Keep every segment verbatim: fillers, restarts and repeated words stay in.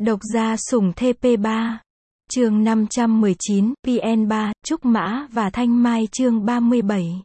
Độc gia sủng thê pê ba. Chương năm trăm mười chín, pê en ba, Trúc Mã và Thanh Mai chương ba mươi bảy.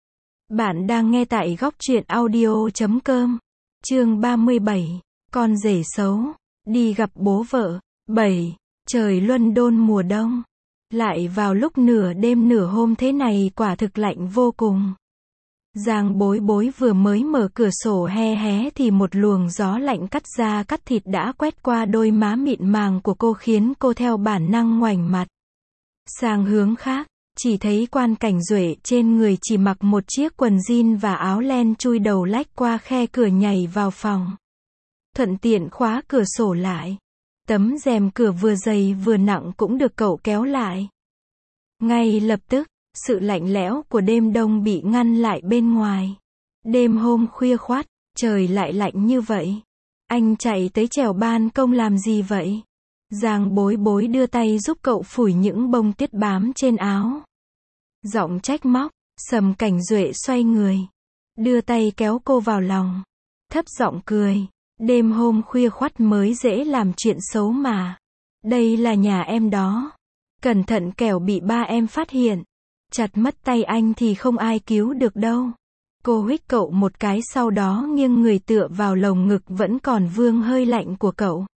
Bạn đang nghe tại góc truyện audio chấm com. Chương ba mươi bảy, con rể xấu, đi gặp bố vợ. bảy. Trời London mùa đông. Lại vào lúc nửa đêm nửa hôm thế này quả thực lạnh vô cùng. Giang Bối Bối vừa mới mở cửa sổ he hé thì một luồng gió lạnh cắt da cắt thịt đã quét qua đôi má mịn màng của cô khiến cô theo bản năng ngoảnh mặt sang hướng khác, chỉ thấy Quan Cảnh Duệ trên người chỉ mặc một chiếc quần jean và áo len chui đầu lách qua khe cửa nhảy vào phòng. Thuận tiện khóa cửa sổ lại. Tấm rèm cửa vừa dày vừa nặng cũng được cậu kéo lại. Ngay lập tức, sự lạnh lẽo của đêm đông bị ngăn lại bên ngoài. Đêm hôm khuya khoắt, trời lại lạnh như vậy. Anh chạy tới trèo ban công làm gì vậy? Giang Bối Bối đưa tay giúp cậu phủi những bông tuyết bám trên áo. Giọng trách móc, Sầm Cảnh Duệ xoay người, đưa tay kéo cô vào lòng, thấp giọng cười. Đêm hôm khuya khoắt mới dễ làm chuyện xấu mà. Đây là nhà em đó. Cẩn thận kẻo bị ba em phát hiện. Chặt mất tay anh thì không ai cứu được đâu. Cô huých cậu một cái sau đó nghiêng người tựa vào lồng ngực vẫn còn vương hơi lạnh của cậu.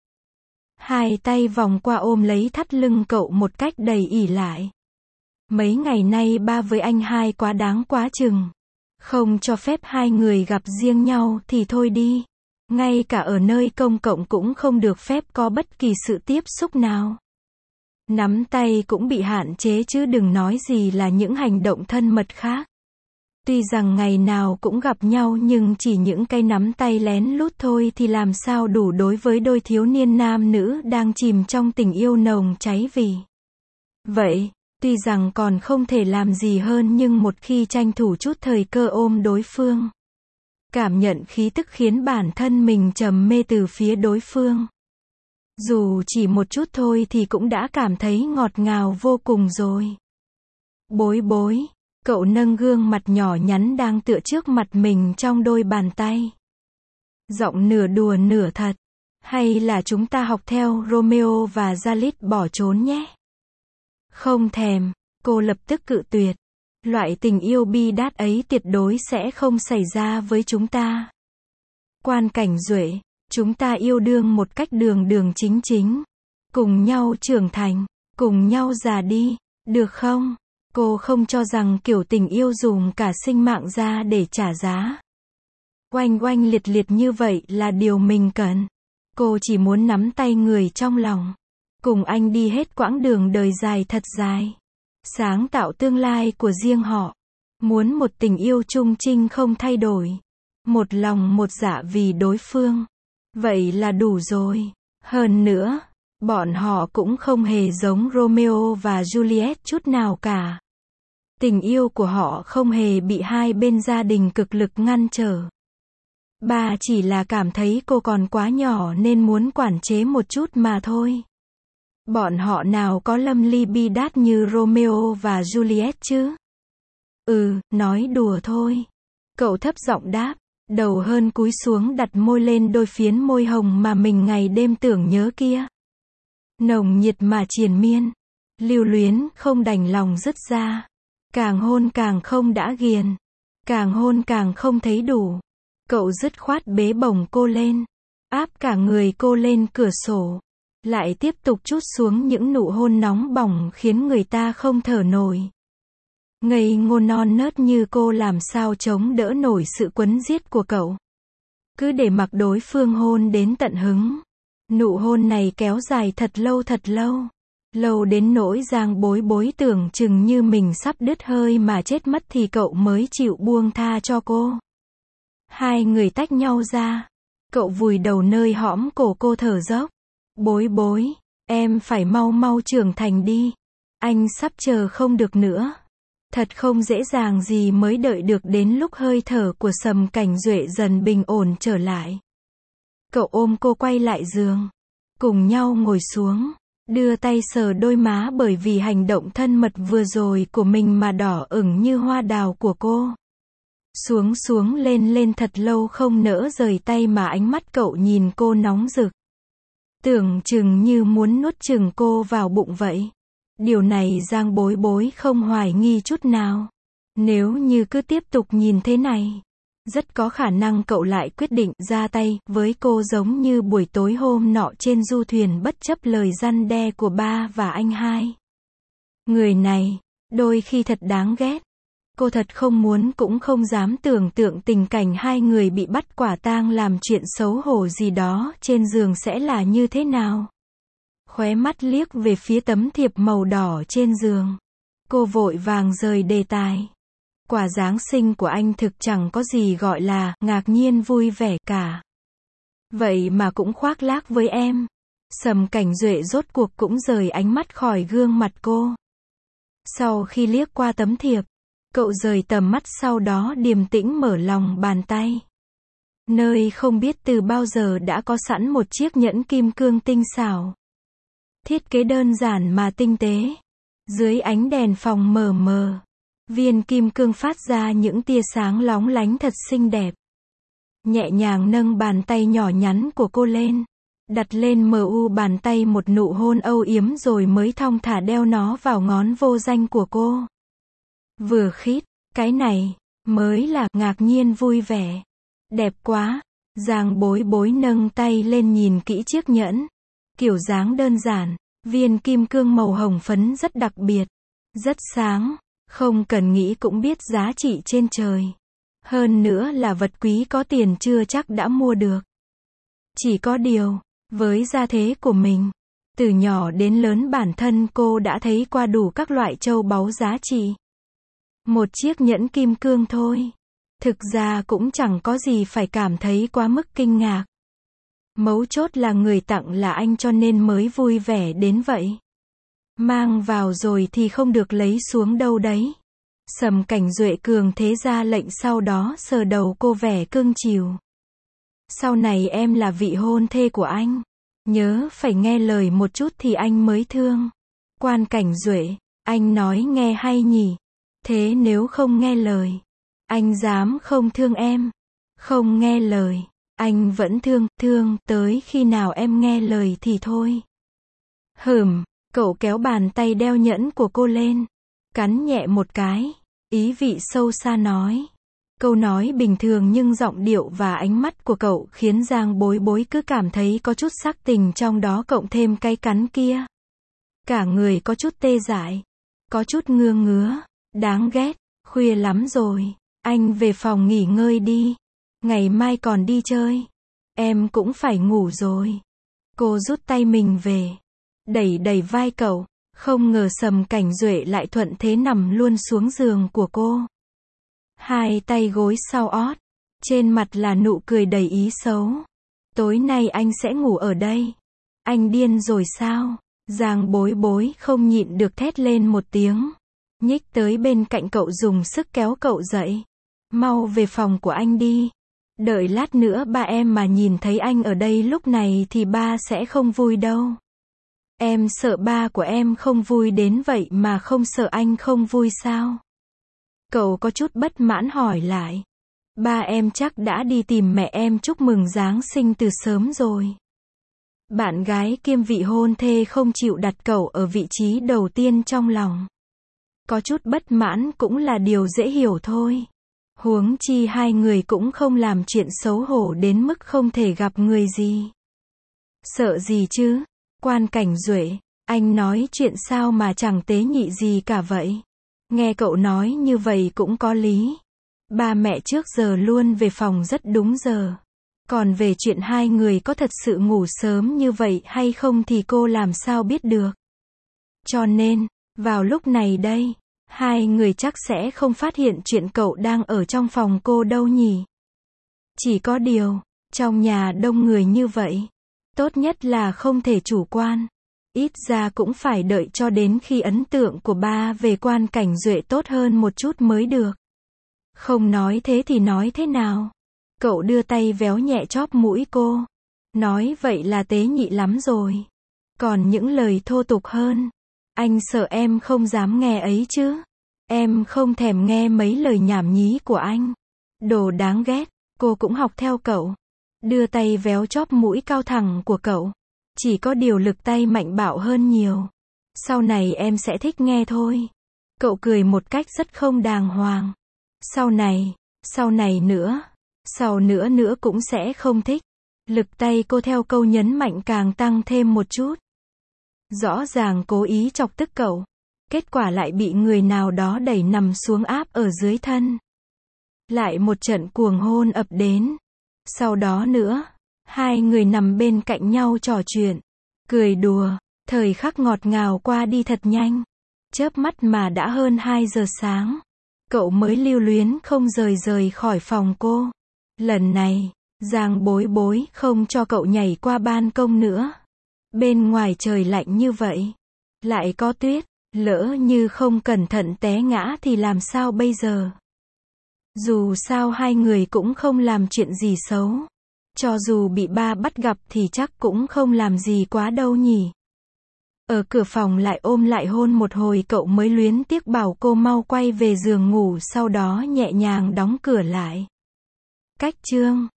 Hai tay vòng qua ôm lấy thắt lưng cậu một cách đầy ỷ lại. Mấy ngày nay ba với anh hai quá đáng quá chừng. Không cho phép hai người gặp riêng nhau thì thôi đi. Ngay cả ở nơi công cộng cũng không được phép có bất kỳ sự tiếp xúc nào. Nắm tay cũng bị hạn chế chứ đừng nói gì là những hành động thân mật khác. Tuy rằng ngày nào cũng gặp nhau nhưng chỉ những cái nắm tay lén lút thôi thì làm sao đủ đối với đôi thiếu niên nam nữ đang chìm trong tình yêu nồng cháy vì. Vậy, tuy rằng còn không thể làm gì hơn nhưng một khi tranh thủ chút thời cơ ôm đối phương. Cảm nhận khí tức khiến bản thân mình trầm mê từ phía đối phương. Dù chỉ một chút thôi thì cũng đã cảm thấy ngọt ngào vô cùng rồi. Bối Bối, cậu nâng gương mặt nhỏ nhắn đang tựa trước mặt mình trong đôi bàn tay. Giọng nửa đùa nửa thật. Hay là chúng ta học theo Romeo và Juliet bỏ trốn nhé? Không thèm, cô lập tức cự tuyệt. Loại tình yêu bi đát ấy tuyệt đối sẽ không xảy ra với chúng ta. Quan Cảnh Duệ, chúng ta yêu đương một cách đường đường chính chính. Cùng nhau trưởng thành, cùng nhau già đi, được không? Cô không cho rằng kiểu tình yêu dùng cả sinh mạng ra để trả giá. Oanh oanh liệt liệt như vậy là điều mình cần. Cô chỉ muốn nắm tay người trong lòng. Cùng anh đi hết quãng đường đời dài thật dài. Sáng tạo tương lai của riêng họ. Muốn một tình yêu chung trinh không thay đổi. Một lòng một dạ vì đối phương. Vậy là đủ rồi. Hơn nữa, bọn họ cũng không hề giống Romeo và Juliet chút nào cả. Tình yêu của họ không hề bị hai bên gia đình cực lực ngăn trở. Ba chỉ là cảm thấy cô còn quá nhỏ nên muốn quản chế một chút mà thôi. Bọn họ nào có lâm ly bi đát như Romeo và Juliet chứ? Ừ, nói đùa thôi. Cậu thấp giọng đáp, đầu hơn cúi xuống đặt môi lên đôi phiến môi hồng mà mình ngày đêm tưởng nhớ kia. Nồng nhiệt mà triền miên. Lưu luyến không đành lòng dứt ra. Càng hôn càng không đã ghiền. Càng hôn càng không thấy đủ. Cậu dứt khoát bế bổng cô lên. Áp cả người cô lên cửa sổ. Lại tiếp tục trút xuống những nụ hôn nóng bỏng khiến người ta không thở nổi. Ngây ngô non nớt như cô làm sao chống đỡ nổi sự quấn giết của cậu. Cứ để mặc đối phương hôn đến tận hứng. Nụ hôn này kéo dài thật lâu thật lâu. Lâu đến nỗi Giang Bối Bối tưởng chừng như mình sắp đứt hơi mà chết mất thì cậu mới chịu buông tha cho cô. Hai người tách nhau ra. Cậu vùi đầu nơi hõm cổ cô thở dốc. Bối Bối, em phải mau mau trưởng thành đi. Anh sắp chờ không được nữa. Thật không dễ dàng gì mới đợi được đến lúc hơi thở của Sầm Cảnh Duệ dần bình ổn trở lại. Cậu ôm cô quay lại giường. Cùng nhau ngồi xuống. Đưa tay sờ đôi má bởi vì hành động thân mật vừa rồi của mình mà đỏ ửng như hoa đào của cô. Xuống xuống lên lên thật lâu không nỡ rời tay mà ánh mắt cậu nhìn cô nóng rực. Tưởng chừng như muốn nuốt chừng cô vào bụng vậy. Điều này Giang Bối Bối không hoài nghi chút nào. Nếu như cứ tiếp tục nhìn thế này, rất có khả năng cậu lại quyết định ra tay với cô giống như buổi tối hôm nọ trên du thuyền bất chấp lời răn đe của ba và anh hai. Người này, đôi khi thật đáng ghét. Cô thật không muốn cũng không dám tưởng tượng tình cảnh hai người bị bắt quả tang làm chuyện xấu hổ gì đó trên giường sẽ là như thế nào. Khóe mắt liếc về phía tấm thiệp màu đỏ trên giường. Cô vội vàng rời đề tài. Quà Giáng sinh của anh thực chẳng có gì gọi là ngạc nhiên vui vẻ cả. Vậy mà cũng khoác lác với em. Sầm Cảnh Duệ rốt cuộc cũng rời ánh mắt khỏi gương mặt cô. Sau khi liếc qua tấm thiệp, cậu rời tầm mắt sau đó điềm tĩnh mở lòng bàn tay. Nơi không biết từ bao giờ đã có sẵn một chiếc nhẫn kim cương tinh xảo. Thiết kế đơn giản mà tinh tế. Dưới ánh đèn phòng mờ mờ, viên kim cương phát ra những tia sáng lóng lánh thật xinh đẹp. Nhẹ nhàng nâng bàn tay nhỏ nhắn của cô lên, đặt lên mờ u bàn tay một nụ hôn âu yếm rồi mới thong thả đeo nó vào ngón vô danh của cô. Vừa khít, cái này mới là ngạc nhiên vui vẻ. Đẹp quá. Giang Bối Bối nâng tay lên nhìn kỹ chiếc nhẫn. Kiểu dáng đơn giản, viên kim cương màu hồng phấn rất đặc biệt, rất sáng, không cần nghĩ cũng biết giá trị trên trời. Hơn nữa là vật quý có tiền chưa chắc đã mua được. Chỉ có điều, với gia thế của mình, từ nhỏ đến lớn bản thân cô đã thấy qua đủ các loại châu báu giá trị. Một chiếc nhẫn kim cương thôi. Thực ra cũng chẳng có gì phải cảm thấy quá mức kinh ngạc. Mấu chốt là người tặng là anh cho nên mới vui vẻ đến vậy. Mang vào rồi thì không được lấy xuống đâu đấy. Sầm Cảnh Duệ cường thế ra lệnh sau đó sờ đầu cô vẻ cưng chiều. Sau này em là vị hôn thê của anh. Nhớ phải nghe lời một chút thì anh mới thương. Quan Cảnh Duệ, anh nói nghe hay nhỉ? Thế nếu không nghe lời, anh dám không thương em? Không nghe lời, anh vẫn thương, thương, tới khi nào em nghe lời thì thôi. Hừm, cậu kéo bàn tay đeo nhẫn của cô lên, cắn nhẹ một cái, ý vị sâu xa nói. Câu nói bình thường nhưng giọng điệu và ánh mắt của cậu khiến Giang Bối Bối cứ cảm thấy có chút sắc tình trong đó cộng thêm cái cắn kia. Cả người có chút tê dại, có chút ngứa ngứa, đáng ghét, khuya lắm rồi, anh về phòng nghỉ ngơi đi, ngày mai còn đi chơi, em cũng phải ngủ rồi. Cô rút tay mình về, đẩy đẩy vai cậu, không ngờ Sầm Cảnh Duệ lại thuận thế nằm luôn xuống giường của cô. Hai tay gối sau ót, trên mặt là nụ cười đầy ý xấu. Tối nay anh sẽ ngủ ở đây. Anh điên rồi sao? Giang Bối Bối không nhịn được thét lên một tiếng. Nhích tới bên cạnh cậu dùng sức kéo cậu dậy. Mau về phòng của anh đi. Đợi lát nữa ba em mà nhìn thấy anh ở đây lúc này thì ba sẽ không vui đâu. Em sợ ba của em không vui đến vậy mà không sợ anh không vui sao? Cậu có chút bất mãn hỏi lại. Ba em chắc đã đi tìm mẹ em chúc mừng Giáng sinh từ sớm rồi. Bạn gái kiêm vị hôn thê không chịu đặt cậu ở vị trí đầu tiên trong lòng. Có chút bất mãn cũng là điều dễ hiểu thôi. Huống chi hai người cũng không làm chuyện xấu hổ đến mức không thể gặp người gì. Sợ gì chứ? Quan Cảnh Duệ, anh nói chuyện sao mà chẳng tế nhị gì cả vậy? Nghe cậu nói như vậy cũng có lý. Ba mẹ trước giờ luôn về phòng rất đúng giờ. Còn về chuyện hai người có thật sự ngủ sớm như vậy hay không thì cô làm sao biết được. Cho nên, vào lúc này đây, hai người chắc sẽ không phát hiện chuyện cậu đang ở trong phòng cô đâu nhỉ. Chỉ có điều, trong nhà đông người như vậy, tốt nhất là không thể chủ quan. Ít ra cũng phải đợi cho đến khi ấn tượng của ba về Quan Cảnh Duệ tốt hơn một chút mới được. Không nói thế thì nói thế nào? Cậu đưa tay véo nhẹ chóp mũi cô. Nói vậy là tế nhị lắm rồi. Còn những lời thô tục hơn, anh sợ em không dám nghe ấy chứ. Em không thèm nghe mấy lời nhảm nhí của anh. Đồ đáng ghét. Cô cũng học theo cậu. Đưa tay véo chóp mũi cao thẳng của cậu. Chỉ có điều lực tay mạnh bạo hơn nhiều. Sau này em sẽ thích nghe thôi. Cậu cười một cách rất không đàng hoàng. Sau này, sau này nữa, sau nữa nữa cũng sẽ không thích. Lực tay cô theo câu nhấn mạnh càng tăng thêm một chút. Rõ ràng cố ý chọc tức cậu. Kết quả lại bị người nào đó đẩy nằm xuống áp ở dưới thân. Lại một trận cuồng hôn ập đến. Sau đó nữa, hai người nằm bên cạnh nhau trò chuyện, cười đùa, thời khắc ngọt ngào qua đi thật nhanh. Chớp mắt mà đã hơn hai giờ sáng. Cậu mới lưu luyến không rời rời khỏi phòng cô. Lần này, Giang Bối Bối không cho cậu nhảy qua ban công nữa. Bên ngoài trời lạnh như vậy, lại có tuyết, lỡ như không cẩn thận té ngã thì làm sao bây giờ? Dù sao hai người cũng không làm chuyện gì xấu. Cho dù bị ba bắt gặp thì chắc cũng không làm gì quá đâu nhỉ. Ở cửa phòng lại ôm lại hôn một hồi cậu mới luyến tiếc bảo cô mau quay về giường ngủ, sau đó nhẹ nhàng đóng cửa lại. Cách chương